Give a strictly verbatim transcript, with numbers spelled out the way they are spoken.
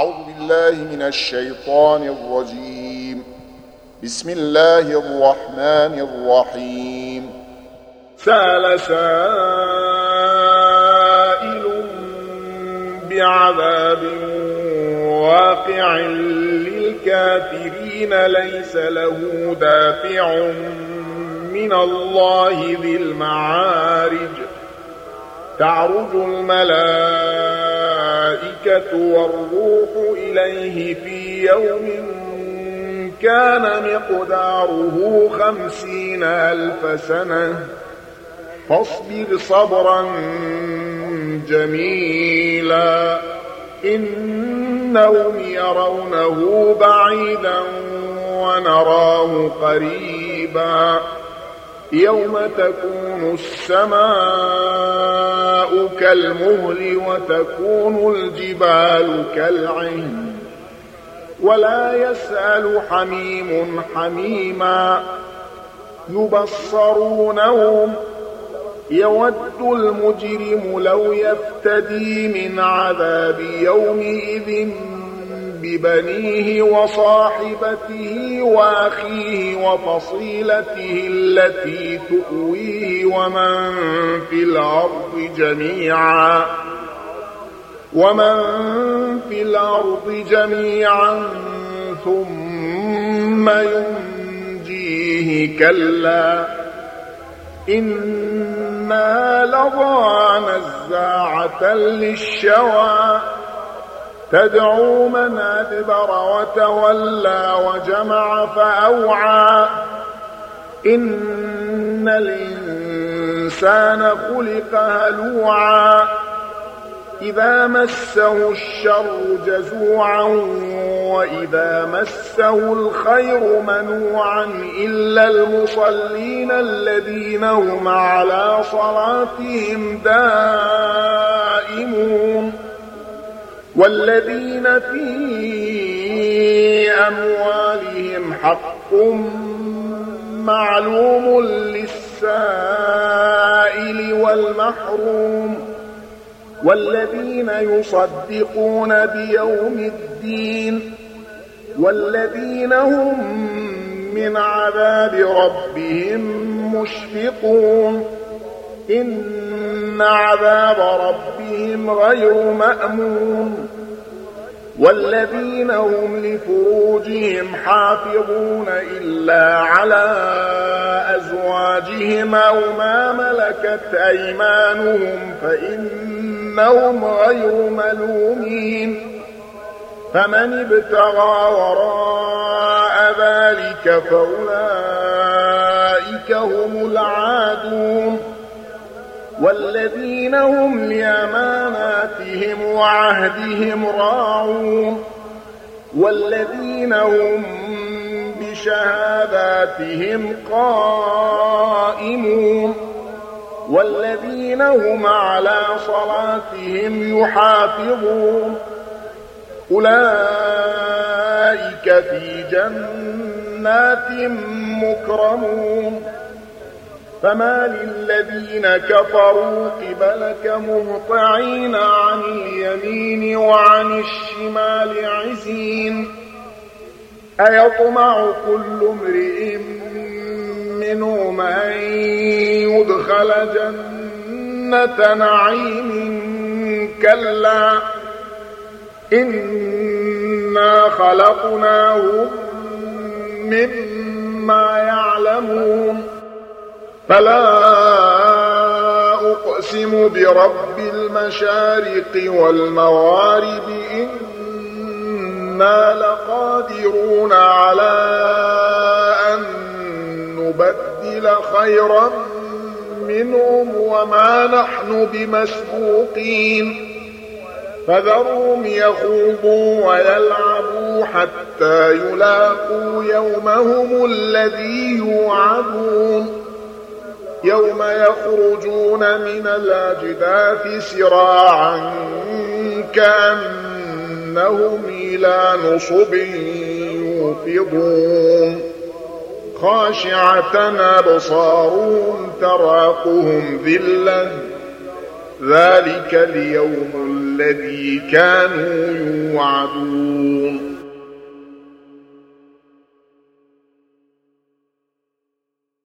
أعوذ بالله من الشيطان الرجيم. بسم الله الرحمن الرحيم. سأل سائل بعذاب واقع للكافرين ليس له دافع من الله ذي المعارج. تعرج الملائكة والروح إليه في يوم كان مقداره خمسين ألف سنة فاصبر صبرا جميلا إنهم يرونه بعيدا ونراه قريبا يوم تكون السماء كالمهل وتكون الجبال كالعهن ولا يسأل حميم حميما يبصرونهم يود المجرم لو يفتدي من عذاب يومئذ ببنيه وصاحبته وأخيه وفصيلته التي تؤويه ومن في الأرض جميعا ومن في الأرض جميعا ثم ينجيه كلا إنها لظى نزاعة للشوى تدعو من أدبر وتولى وجمع فأوعى إن الإنسان خلق هلوعا إذا مسه الشر جزوعا وإذا مسه الخير منوعا إلا المصلين الذين هم على صلاتهم دائمون والذين في أموالهم حق معلوم للسائل والمحروم والذين يصدقون بيوم الدين والذين هم من عذاب ربهم مشفقون إن عذاب ربهم غير مأمون والذين هم لفروجهم حافظون إلا على أزواجهم أو ما ملكت أيمانهم فإنهم غير ملومين فمن ابتغى وراء ذلك فأولئك هم العادون والذين هم لأماناتهم وعهدهم راعون والذين هم بشهاداتهم قائمون والذين هم على صلاتهم يحافظون أولئك في جنات مكرمون فما للذين كفروا قبلك مهطعين عن اليمين وعن الشمال عزين أيطمع كل امرئ منهم أن يدخل جنة نعيم كلا إنا خلقناهم مما يعلمون فلا أقسم برب المشارق والمغارب إنا لقادرون على أن نبدل خيرا منهم وما نحن بمسبوقين فذرهم يخوضوا ويلعبوا حتى يلاقوا يومهم الذي يوعدون يوم يخرجون من الأجداث سراعا كأنهم إلى نصب يوفضون خاشعة أبصارهم تراقهم ذلة ذلك اليوم الذي كانوا يوعدون يعمهون